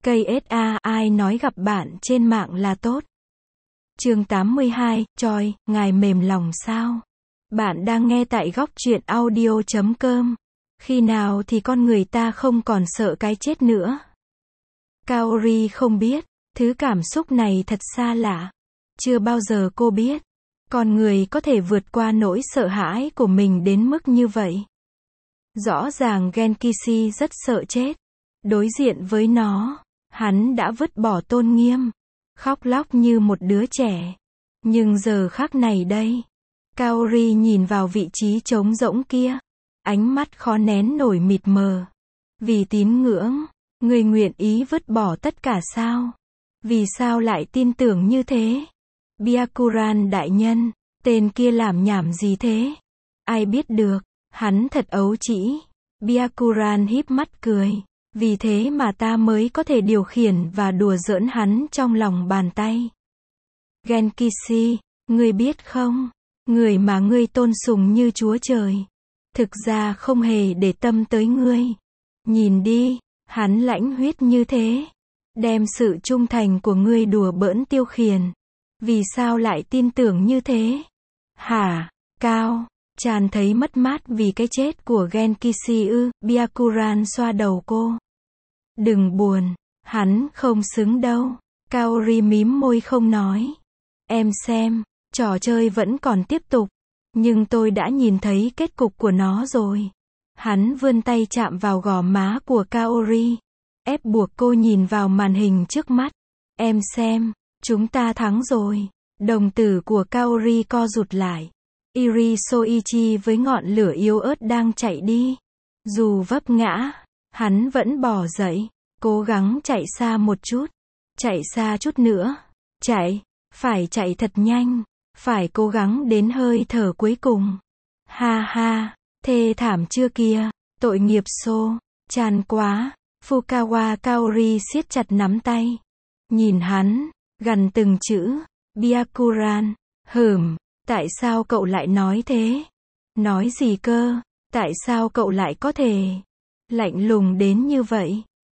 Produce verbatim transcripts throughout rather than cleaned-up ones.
ca ét a, ai nói gặp bạn trên mạng là tốt? Chương tám mươi hai, Choi, ngài mềm lòng sao? Bạn đang nghe tại góc truyện audio chấm com. Khi nào thì con người ta không còn sợ cái chết nữa? Kaori không biết, thứ cảm xúc này thật xa lạ. Chưa bao giờ cô biết, con người có thể vượt qua nỗi sợ hãi của mình đến mức như vậy. Rõ ràng Genkishi rất sợ chết. Đối diện với nó, hắn đã vứt bỏ tôn nghiêm, khóc lóc như một đứa trẻ. Nhưng giờ khắc này đây, Kaori nhìn vào vị trí trống rỗng kia, ánh mắt khó nén nổi mịt mờ. Vì tín ngưỡng, người nguyện ý vứt bỏ tất cả sao? Vì sao lại tin tưởng như thế? Byakuran đại nhân, tên kia làm nhảm gì thế? Ai biết được, hắn thật ấu trĩ. Byakuran híp mắt cười. Vì thế mà ta mới có thể điều khiển và đùa giỡn hắn trong lòng bàn tay. Genkishi, ngươi biết không? Người mà ngươi tôn sùng như Chúa Trời, thực ra không hề để tâm tới ngươi. Nhìn đi, hắn lãnh huyết như thế, đem sự trung thành của ngươi đùa bỡn tiêu khiển. Vì sao lại tin tưởng như thế? Hả? Cao, Chan thấy mất mát vì cái chết của Genkishi ư? Byakuran xoa đầu cô. Đừng buồn, hắn không xứng đâu. Kaori mím môi không nói. Em xem, trò chơi vẫn còn tiếp tục, nhưng tôi đã nhìn thấy kết cục của nó rồi. Hắn vươn tay chạm vào gò má của Kaori, ép buộc cô nhìn vào màn hình trước mắt. Em xem, chúng ta thắng rồi. Đồng tử của Kaori co rụt lại. Iri Soichi với ngọn lửa yếu ớt đang chạy đi. Dù vấp ngã, hắn vẫn bò dậy, cố gắng chạy xa một chút, chạy xa chút nữa, chạy, phải chạy thật nhanh, phải cố gắng đến hơi thở cuối cùng. Ha ha, thê thảm chưa kia, tội nghiệp Sô, Chan quá. Fukawa Kaori siết chặt nắm tay, nhìn hắn, gằn từng chữ. Byakuran, hừm, tại sao cậu lại nói thế? Nói gì cơ? Tại sao cậu lại có thể lạnh lùng đến như vậy?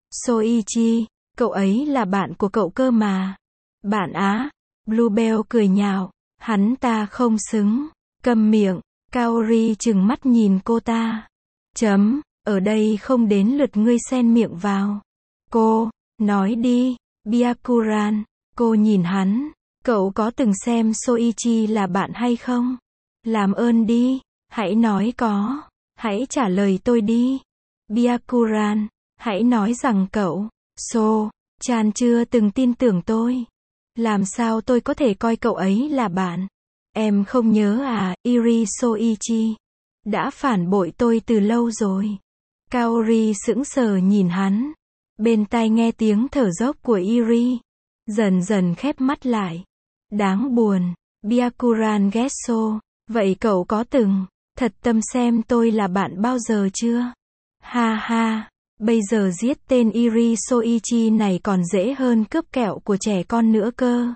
Soichi, cậu ấy là bạn của cậu cơ mà. Bạn á? Bluebell cười nhạo, hắn ta không xứng. Câm miệng. Kaori trừng mắt nhìn cô ta. Chấm, ở đây không đến lượt ngươi xen miệng vào. Cô, nói đi. Byakuran, cô nhìn hắn. Cậu có từng xem Soichi là bạn hay không? Làm ơn đi, hãy nói có. Hãy trả lời tôi đi. Byakuran, hãy nói rằng cậu, So, Chan chưa từng tin tưởng tôi. Làm sao tôi có thể coi cậu ấy là bạn? Em không nhớ à? Iri Soichi đã phản bội tôi từ lâu rồi. Kaori sững sờ nhìn hắn, bên tai nghe tiếng thở dốc của Iri, dần dần khép mắt lại. Đáng buồn. Byakuran ghét So. Vậy cậu có từng thật tâm xem tôi là bạn bao giờ chưa? Ha ha, bây giờ giết tên Iri Soichi này còn dễ hơn cướp kẹo của trẻ con nữa cơ.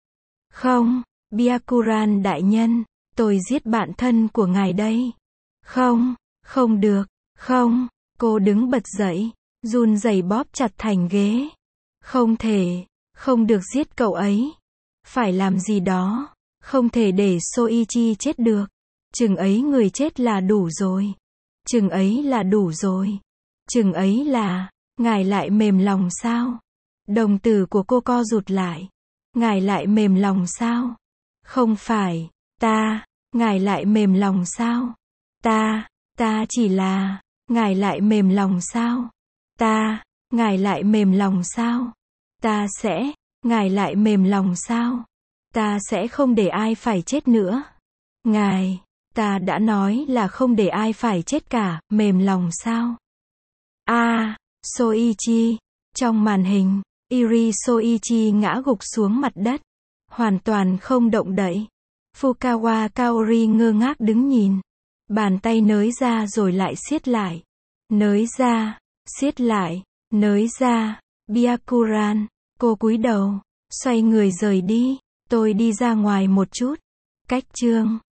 Không, Byakuran đại nhân, tôi giết bạn thân của ngài đây. Không, không được, không. Cô đứng bật dậy, run rẩy bóp chặt thành ghế. Không thể, không được giết cậu ấy. Phải làm gì đó, không thể để Soichi chết được. Chừng ấy người chết là đủ rồi. Chừng ấy là đủ rồi. Chừng ấy là, ngài lại mềm lòng sao? Đồng tử của cô co rụt lại. Ngài lại mềm lòng sao? Không phải, ta, ngài lại mềm lòng sao? Ta, ta chỉ là, ngài lại mềm lòng sao? Ta, ngài lại mềm lòng sao? Ta sẽ, ngài lại mềm lòng sao? Ta sẽ không để ai phải chết nữa. Ngài, ta đã nói là không để ai phải chết cả, mềm lòng sao? A, à, Soichi. Trong màn hình, Iri Soichi ngã gục xuống mặt đất, hoàn toàn không động đậy. Fukawa Kaori ngơ ngác đứng nhìn. Bàn tay nới ra rồi lại siết lại. Nới ra, siết lại, nới ra. Byakuran, cô cúi đầu, xoay người rời đi. Tôi đi ra ngoài một chút. Cách chương